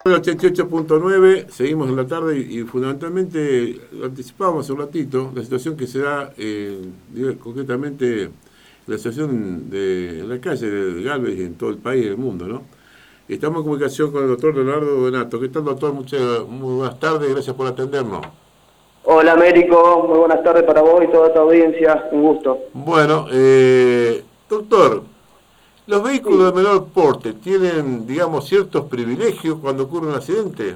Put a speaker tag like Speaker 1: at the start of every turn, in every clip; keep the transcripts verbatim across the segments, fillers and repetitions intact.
Speaker 1: ochenta y ocho punto nueve, seguimos en la tarde y, y fundamentalmente lo anticipábamos hace un ratito, la situación que se da eh, concretamente la situación de en la calle de Galvez y en todo el país y el mundo, ¿no? Estamos en comunicación con el doctor Leonardo Donato. ¿Qué tal, doctor? Muchas, muy buenas tardes, gracias por atendernos.
Speaker 2: Hola, Américo, muy buenas tardes para vos y toda tu audiencia, un gusto.
Speaker 1: Bueno, eh, doctor, ¿los vehículos
Speaker 2: Sí.
Speaker 1: de menor porte tienen, digamos, ciertos privilegios cuando ocurre un accidente?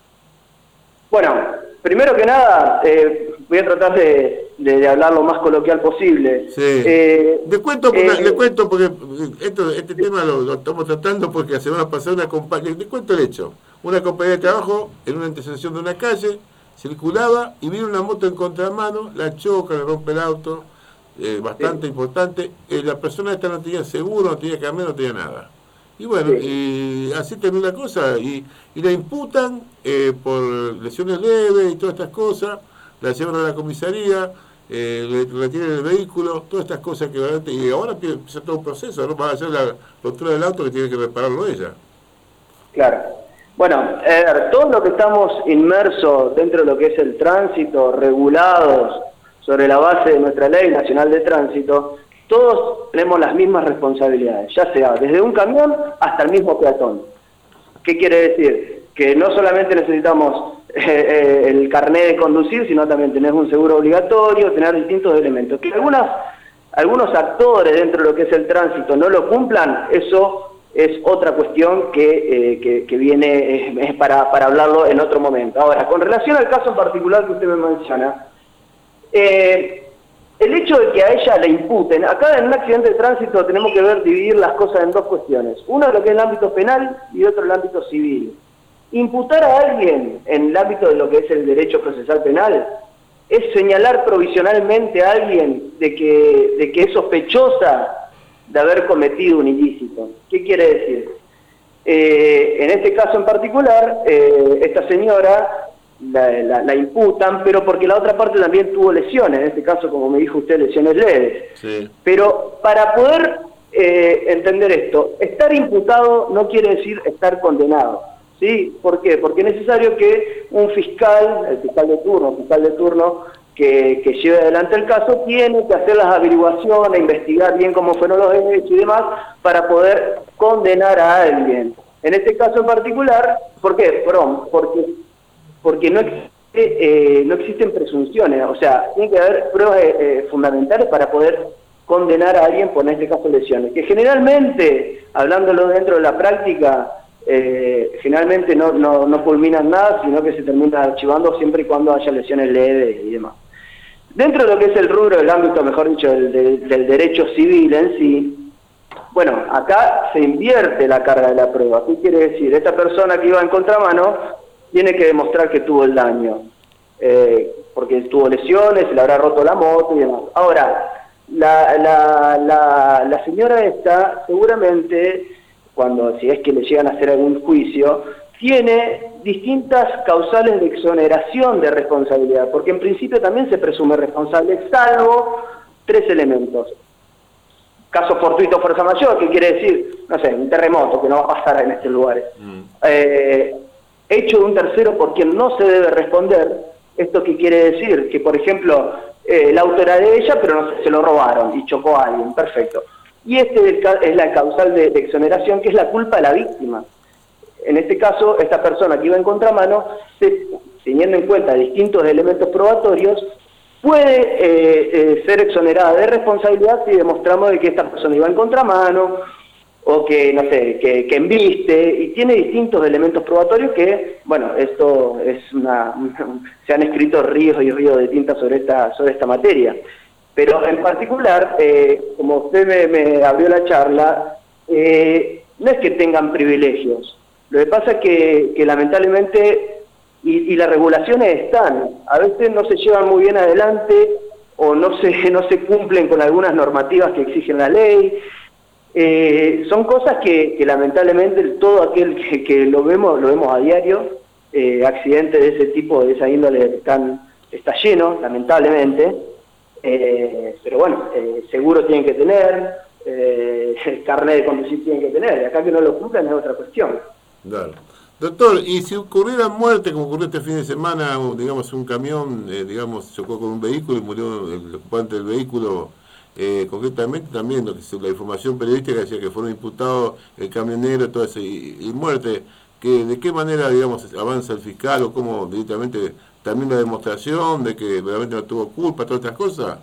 Speaker 2: Bueno, primero que nada, eh, voy a tratar de, de, de hablar lo más coloquial posible.
Speaker 1: Sí.
Speaker 2: Eh,
Speaker 1: le cuento porque,
Speaker 2: eh,
Speaker 1: le cuento porque esto, este tema lo, lo estamos tratando porque la semana pasada una compañía, le cuento el hecho, una compañía de trabajo en una intersección de una calle, circulaba y vino una moto en contramano, la choca, le rompe el auto, eh, bastante
Speaker 2: sí.
Speaker 1: importante, eh, la persona esta no tenía seguro, no tenía camión, no tenía nada. Y bueno,
Speaker 2: Sí.
Speaker 1: y así terminó la cosa, y, y la imputan eh, por lesiones leves y todas estas cosas, la llevan a la comisaría, eh, le retiran el vehículo, todas estas cosas que y ahora empieza todo un proceso, ¿no? Va a hacer la ruptura del auto que tiene que repararlo ella.
Speaker 2: Claro. Bueno, eh, todo lo que estamos inmersos dentro de lo que es el tránsito, regulados sobre la base de nuestra Ley Nacional de Tránsito, todos tenemos las mismas responsabilidades, ya sea desde un camión hasta el mismo peatón. ¿Qué quiere decir? Que no solamente necesitamos eh, eh, el carnet de conducir, sino también tener un seguro obligatorio, tener distintos elementos. Que algunas, algunos actores dentro de lo que es el tránsito no lo cumplan, eso es otra cuestión que, eh, que, que viene eh, es para, para hablarlo en otro momento. Ahora, con relación al caso en particular que usted me menciona, eh, el hecho de que a ella le imputen, acá en un accidente de tránsito tenemos que ver, dividir las cosas en dos cuestiones. Uno es lo que es el ámbito penal y otro el ámbito civil. Imputar a alguien en el ámbito de lo que es el derecho procesal penal es señalar provisionalmente a alguien de que, de que es sospechosa de haber cometido un ilícito. ¿Qué quiere decir? Eh, en este caso en particular, eh, esta señora la, la, la imputan, pero porque la otra parte también tuvo lesiones, en este caso, como me dijo usted, lesiones leves.
Speaker 1: Sí.
Speaker 2: Pero para poder eh, entender esto, estar imputado no quiere decir estar condenado. ¿Sí? ¿Por qué? Porque es necesario que un fiscal, el fiscal de turno, el fiscal de turno que, que lleve adelante el caso, tiene que hacer las averiguaciones, investigar bien cómo fueron los hechos y demás, para poder condenar a alguien. En este caso en particular, ¿por qué? Perdón, porque, porque no, existe, eh, no existen presunciones, o sea, tiene que haber pruebas eh, fundamentales para poder condenar a alguien por, en este caso, lesiones. Que generalmente, hablándolo dentro de la práctica, Eh, finalmente no, no, no culminan nada, sino que se termina archivando siempre y cuando haya lesiones leves y demás. Dentro de lo que es el rubro del ámbito, mejor dicho, del, del, del derecho civil en sí, bueno, acá se invierte la carga de la prueba. ¿Qué quiere decir? Esta persona que iba en contramano tiene que demostrar que tuvo el daño, eh, porque tuvo lesiones, se le habrá roto la moto y demás. Ahora, la, la, la, la señora esta seguramente, cuando si es que le llegan a hacer algún juicio, tiene distintas causales de exoneración de responsabilidad, porque en principio también se presume responsable, salvo tres elementos. Caso fortuito, fuerza mayor, que quiere decir, no sé, un terremoto que no va a pasar en estos lugares. Mm. Eh, hecho de un tercero por quien no se debe responder. ¿Esto qué quiere decir? Que, por ejemplo, eh, el auto era de ella, pero no se, se lo robaron y chocó a alguien. Perfecto. Y este es la causal de, de exoneración, que es la culpa de la víctima. En este caso, esta persona que iba en contramano, se, teniendo en cuenta distintos elementos probatorios, puede eh, eh, ser exonerada de responsabilidad si demostramos de que esta persona iba en contramano, o que, no sé, que, que embiste, y tiene distintos elementos probatorios que, bueno, esto es una... se han escrito ríos y ríos de tinta sobre esta, sobre esta materia. Pero en particular, eh, como usted me, me abrió la charla, eh, no es que tengan privilegios. Lo que pasa es que, que lamentablemente, y, y las regulaciones están, a veces no se llevan muy bien adelante o no se, no se cumplen con algunas normativas que exigen la ley. Eh, son cosas que, que lamentablemente todo aquel que, que lo vemos lo vemos a diario, eh, accidentes de ese tipo, de esa índole, están, está lleno, lamentablemente. Eh, pero bueno, eh, seguro tienen que tener, eh, el carnet de conducir tienen que tener, y acá que no lo cumplan es otra cuestión.
Speaker 1: Claro. Doctor, y si ocurriera muerte, como ocurrió este fin de semana, digamos, un camión, eh, digamos, chocó con un vehículo y murió el ocupante del vehículo, eh, concretamente también lo que la información periodística decía que fueron imputados el camionero, todo eso, y, y muerte, que ¿de qué manera, digamos, avanza el fiscal o cómo directamente también la demostración de que realmente no tuvo culpa, todas estas cosas?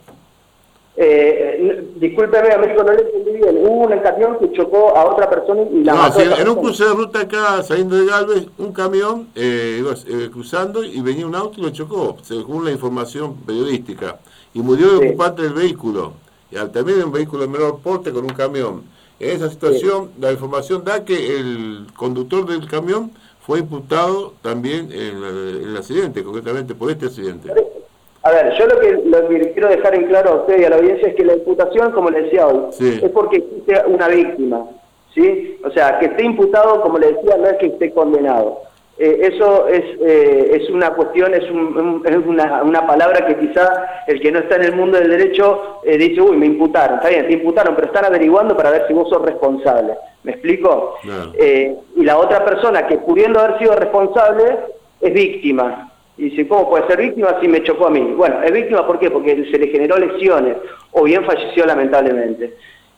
Speaker 2: Eh, discúlpeme, Américo, no le entendí bien. Hubo un camión que chocó a otra persona y la
Speaker 1: no,
Speaker 2: mató.
Speaker 1: Sí, en un cruce de ruta acá, saliendo de Galvez, un camión eh, iba eh, cruzando y venía un auto y lo chocó, según la información periodística. Y murió el sí. ocupante del vehículo. Y también un vehículo de menor porte con un camión. En esa situación, sí. la información da que el conductor del camión fue imputado también en, en el accidente, concretamente por este accidente.
Speaker 2: A ver, yo lo que, lo que quiero dejar en claro a usted y a la audiencia es que la imputación, como le decía hoy, sí. es porque existe una víctima, ¿sí? O sea, que esté imputado, como le decía, no es que esté condenado. Eh, eso es eh, es una cuestión, es, un, un, es una, una palabra que quizá el que no está en el mundo del derecho eh, dice, uy, me imputaron, está bien, te imputaron, pero están averiguando para ver si vos sos responsable. ¿Me explico? No. Eh, y la otra persona que pudiendo haber sido responsable es víctima. Y dice, ¿cómo puede ser víctima si me chocó a mí? Bueno, es víctima ¿por qué? Porque se le generó lesiones o bien falleció lamentablemente.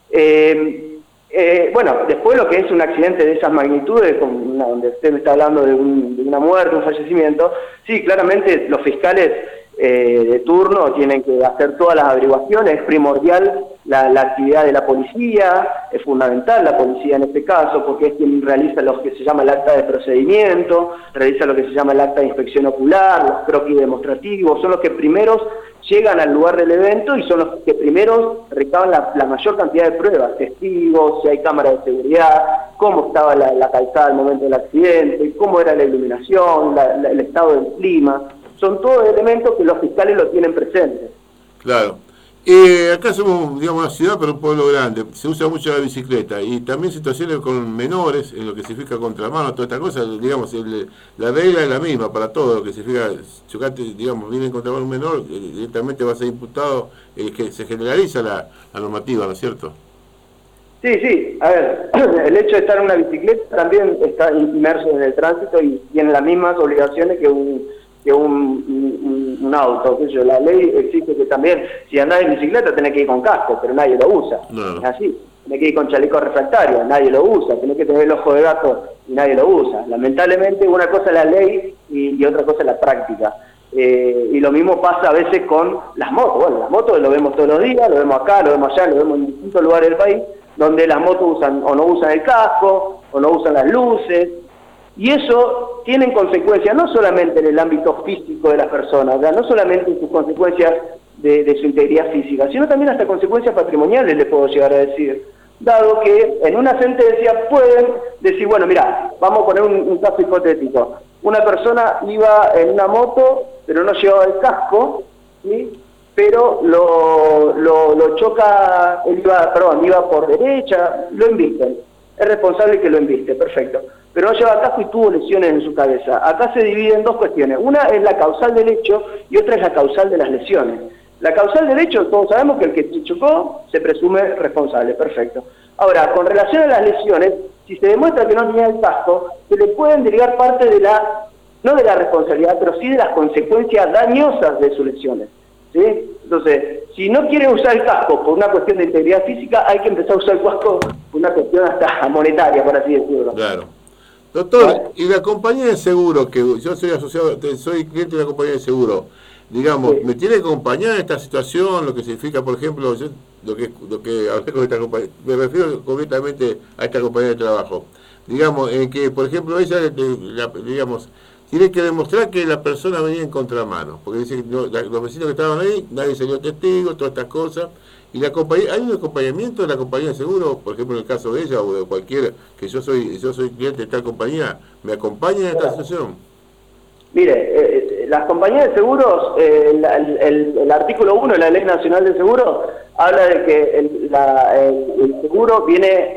Speaker 2: Eh, eh, bueno, después lo que es un accidente de esas magnitudes, como una, donde usted me está hablando de, un, de una muerte, un fallecimiento, sí, claramente los fiscales eh, de turno tienen que hacer todas las averiguaciones, es primordial la, la actividad de la policía, es fundamental la policía en este caso, porque es quien realiza lo que se llama el acta de procedimiento, realiza lo que se llama el acta de inspección ocular, los croquis demostrativos, son los que primeros llegan al lugar del evento y son los que primeros recaban la, la mayor cantidad de pruebas, testigos, si hay cámaras de seguridad, cómo estaba la, la calzada al momento del accidente, cómo era la iluminación, la, la, el estado del clima. Son todos elementos que los fiscales lo tienen presentes.
Speaker 1: Claro. Eh, acá somos, digamos, una ciudad, pero un pueblo grande. Se usa mucho la bicicleta y también situaciones con menores, en lo que significa contramano, toda esta cosa, digamos, el, la regla es la misma para todo, lo que significa chocarte, digamos, viene en contramano un menor, directamente va a ser imputado, eh, que se generaliza la, la normativa, ¿no es cierto?
Speaker 2: Sí, sí, a ver, el hecho de estar en una bicicleta también está inmerso en el tránsito y tiene las mismas obligaciones que un que un, un, un auto, qué sé yo. La ley exige que también, si andás en bicicleta tenés que ir con casco, pero nadie lo usa, no. Es así, tenés que ir con chaleco refractario, nadie lo usa, tenés que tener el ojo de gato y nadie lo usa. Lamentablemente una cosa es la ley y, y otra cosa es la práctica. Eh, y lo mismo pasa a veces con las motos. Bueno, las motos lo vemos todos los días, lo vemos acá, lo vemos allá, lo vemos en distintos lugares del país, donde las motos usan o no usan el casco, o no usan las luces. Y eso tiene consecuencias no solamente en el ámbito físico de las personas, ¿verdad? No solamente en sus consecuencias de, de su integridad física, sino también hasta consecuencias patrimoniales, le puedo llegar a decir. Dado que en una sentencia pueden decir, bueno, mira, vamos a poner un, un caso hipotético. Una persona iba en una moto, pero no llevaba el casco, ¿sí? Pero lo, lo, lo choca, él iba, perdón, iba por derecha, lo embisten. Es responsable que lo embiste, perfecto. Pero no lleva casco y tuvo lesiones en su cabeza. Acá se divide en dos cuestiones. Una es la causal del hecho y otra es la causal de las lesiones. La causal del hecho, todos sabemos que el que chocó se presume responsable, perfecto. Ahora, con relación a las lesiones, si se demuestra que no tenía el casco, se le pueden derivar parte de la, no de la responsabilidad, pero sí de las consecuencias dañosas de sus lesiones, ¿sí? Entonces, si no quiere usar el casco por una cuestión de integridad física, hay que empezar a usar el casco por una cuestión hasta monetaria, por así decirlo.
Speaker 1: Claro. Doctor, ¿vale? Y la compañía de seguro, que yo soy asociado, soy cliente de la compañía de seguro, digamos, sí. ¿Me tiene que acompañar en esta situación? Lo que significa, por ejemplo, yo, lo que lo que hablé con esta compañía, me refiero concretamente a esta compañía de trabajo. Digamos, en que, por ejemplo, ella, la, digamos, tiene que demostrar que la persona venía en contramano, porque dice que no, la, los vecinos que estaban ahí, nadie salió testigo, todas estas cosas. Y la compañía, ¿hay un acompañamiento de la compañía de seguro? Por ejemplo, en el caso de ella o de cualquiera, que yo soy yo soy cliente de tal compañía, ¿me acompaña en esta situación?
Speaker 2: Mire, eh, las compañías de seguros, eh, el, el, el artículo uno de la Ley Nacional de Seguros habla de que el, la, el, el seguro viene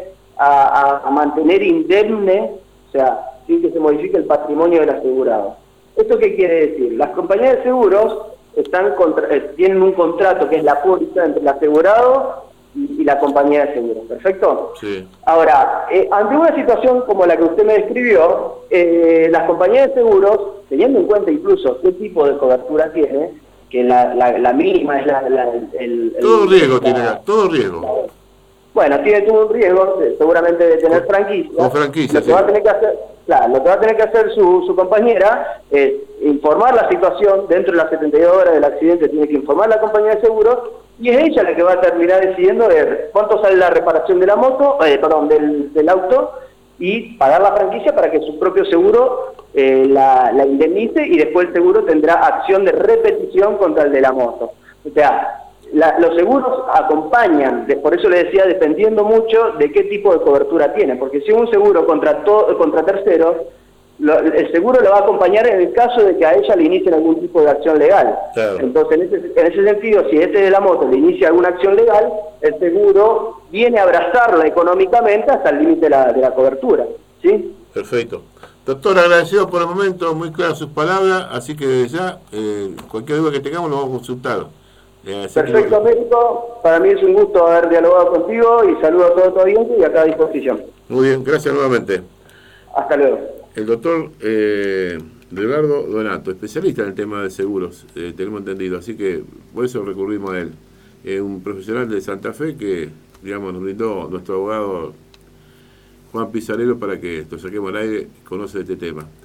Speaker 2: a, a, a mantener indemne, o sea, sin que se modifique el patrimonio del asegurado. ¿Esto qué quiere decir? Las compañías de seguros están contra, eh, tienen un contrato que es la póliza entre el asegurado y, y la compañía de seguros, ¿perfecto?
Speaker 1: Sí.
Speaker 2: Ahora, eh, ante una situación como la que usted me describió, eh, las compañías de seguros, teniendo en cuenta incluso qué tipo de cobertura tiene, que la, la, la mínima es la... la el,
Speaker 1: todo
Speaker 2: el,
Speaker 1: riesgo
Speaker 2: la,
Speaker 1: tiene acá, todo riesgo.
Speaker 2: Bueno, tiene todo un riesgo, seguramente de tener
Speaker 1: con,
Speaker 2: franquicia.
Speaker 1: Con franquicia,
Speaker 2: lo que
Speaker 1: sí.
Speaker 2: va a tener que hacer, claro, lo que va a tener que hacer su, su compañera es informar la situación, dentro de las setenta y dos horas del accidente tiene que informar la compañía de seguros, y es ella la que va a terminar decidiendo ver cuánto sale la reparación de la moto, eh, perdón, del, del auto, y pagar la franquicia para que su propio seguro eh, la, la indemnice, y después el seguro tendrá acción de repetición contra el de la moto. O sea, La, los seguros acompañan, de, por eso le decía, dependiendo mucho de qué tipo de cobertura tiene, porque si es un seguro contra, to, contra terceros, lo, el seguro lo va a acompañar en el caso de que a ella le inicien algún tipo de acción legal.
Speaker 1: Claro.
Speaker 2: Entonces, en ese, en ese sentido, si este de la moto le inicia alguna acción legal, el seguro viene a abrazarla económicamente hasta el límite de la, de la cobertura, ¿sí?
Speaker 1: Perfecto. Doctor, agradecido por el momento, muy claras sus palabras, así que desde ya, eh, cualquier duda que tengamos lo vamos a consultar. Eh,
Speaker 2: Perfecto, que... médico. Para mí es un gusto haber dialogado contigo y saludo a todo tu audiencia y acá a disposición.
Speaker 1: Muy bien, gracias nuevamente.
Speaker 2: Hasta luego.
Speaker 1: El doctor eh, Leonardo Donato, especialista en el tema de seguros, eh, tenemos entendido, así que por eso recurrimos a él. Es eh, un profesional de Santa Fe que, digamos, nos brindó nuestro abogado Juan Pizarello para que lo saquemos al aire y conoce este tema.